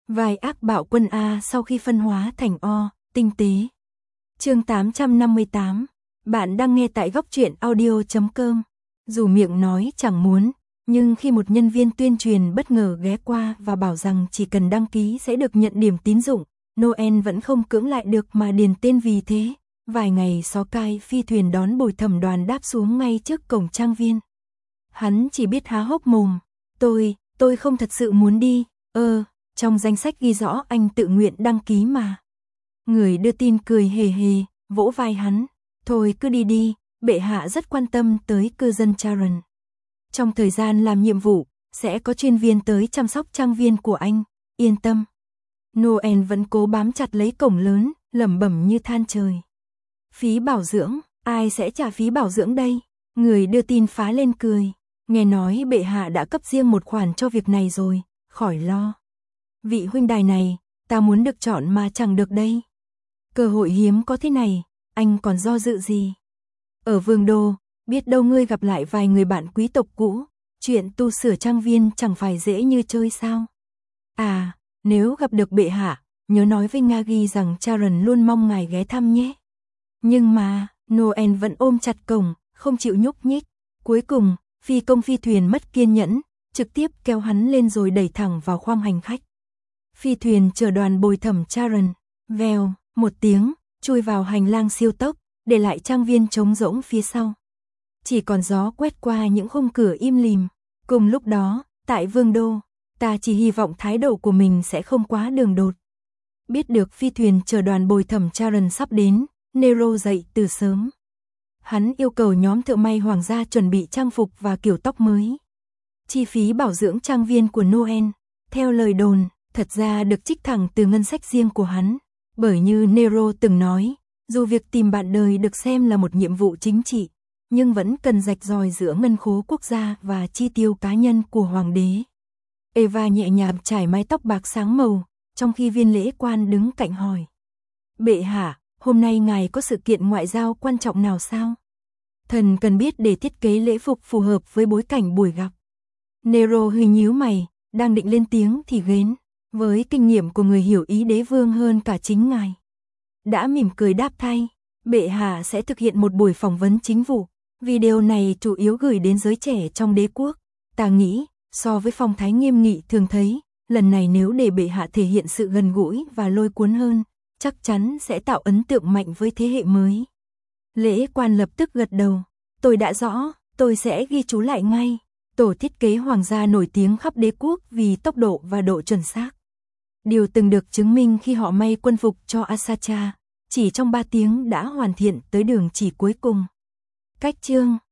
Vai ác bạo quân A sau khi phân hóa thành O, tinh tế. Chương 858. Bạn đang nghe tại góc truyện audio.com. Dù miệng nói chẳng muốn, nhưng khi một nhân viên tuyên truyền bất ngờ ghé qua và bảo rằng chỉ cần đăng ký sẽ được nhận điểm tín dụng, Noel vẫn không cưỡng lại được mà điền tên. Vì thế, vài ngày xó cai phi thuyền đón Bồi Thẩm Đoàn đáp xuống ngay trước cổng trang viên. Hắn chỉ biết há hốc mồm. Tôi không thật sự muốn đi. Trong danh sách ghi rõ anh tự nguyện đăng ký mà. Người đưa tin cười hề hề, vỗ vai hắn. Thôi cứ đi đi, bệ hạ rất quan tâm tới cư dân Charon. Trong thời gian làm nhiệm vụ, sẽ có chuyên viên tới chăm sóc trang viên của anh, yên tâm. Noel vẫn cố bám chặt lấy cổng lớn, lẩm bẩm như than trời. Phí bảo dưỡng, ai sẽ trả phí bảo dưỡng đây? Người đưa tin phá lên cười. Nghe nói bệ hạ đã cấp riêng một khoản cho việc này rồi, khỏi lo. Vị huynh đài này, ta muốn được chọn mà chẳng được đây. Cơ hội hiếm có thế này, anh còn do dự gì? Ở Vương Đô, biết đâu ngươi gặp lại vài người bạn quý tộc cũ, chuyện tu sửa trang viên chẳng phải dễ như chơi sao? À, nếu gặp được bệ hạ, nhớ nói với Ngagi rằng Charon luôn mong ngài ghé thăm nhé. Nhưng mà, Noel vẫn ôm chặt cổng, không chịu nhúc nhích. Cuối cùng, phi công phi thuyền mất kiên nhẫn, trực tiếp kéo hắn lên rồi đẩy thẳng vào khoang hành khách. Phi thuyền chở đoàn Bồi Thẩm Charon, vèo, một tiếng, chui vào hành lang siêu tốc, để lại trang viên trống rỗng phía sau. Chỉ còn gió quét qua những khung cửa im lìm. Cùng lúc đó, tại Vương Đô, ta chỉ hy vọng thái độ của mình sẽ không quá đường đột. Biết được phi thuyền chở đoàn Bồi Thẩm Charon sắp đến, Nero dậy từ sớm. Hắn yêu cầu nhóm thợ may hoàng gia chuẩn bị trang phục và kiểu tóc mới. Chi phí bảo dưỡng trang viên của Noel, theo lời đồn, thật ra được trích thẳng từ ngân sách riêng của hắn. Bởi như Nero từng nói, dù việc tìm bạn đời được xem là một nhiệm vụ chính trị, nhưng vẫn cần rạch ròi giữa ngân khố quốc gia và chi tiêu cá nhân của hoàng đế. Eva nhẹ nhàng trải mái tóc bạc sáng màu, trong khi viên lễ quan đứng cạnh hỏi. Bệ hạ, hôm nay ngài có sự kiện ngoại giao quan trọng nào sao? Thần cần biết để thiết kế lễ phục phù hợp với bối cảnh buổi gặp. Nero hơi nhíu mày, đang định lên tiếng thì Gến, với kinh nghiệm của người hiểu ý đế vương hơn cả chính ngài, đã mỉm cười đáp thay. Bệ hạ sẽ thực hiện một buổi phỏng vấn chính vụ. Video này chủ yếu gửi đến giới trẻ trong đế quốc. Ta nghĩ, so với phong thái nghiêm nghị thường thấy, lần này nếu để bệ hạ thể hiện sự gần gũi và lôi cuốn hơn, chắc chắn sẽ tạo ấn tượng mạnh với thế hệ mới. Lễ quan lập tức gật đầu. Tôi đã rõ, tôi sẽ ghi chú lại ngay. Tổ thiết kế hoàng gia nổi tiếng khắp đế quốc vì tốc độ và độ chuẩn xác. Điều từng được chứng minh khi họ may quân phục cho Asacha, chỉ trong 3 tiếng đã hoàn thiện tới đường chỉ cuối cùng. Cách chương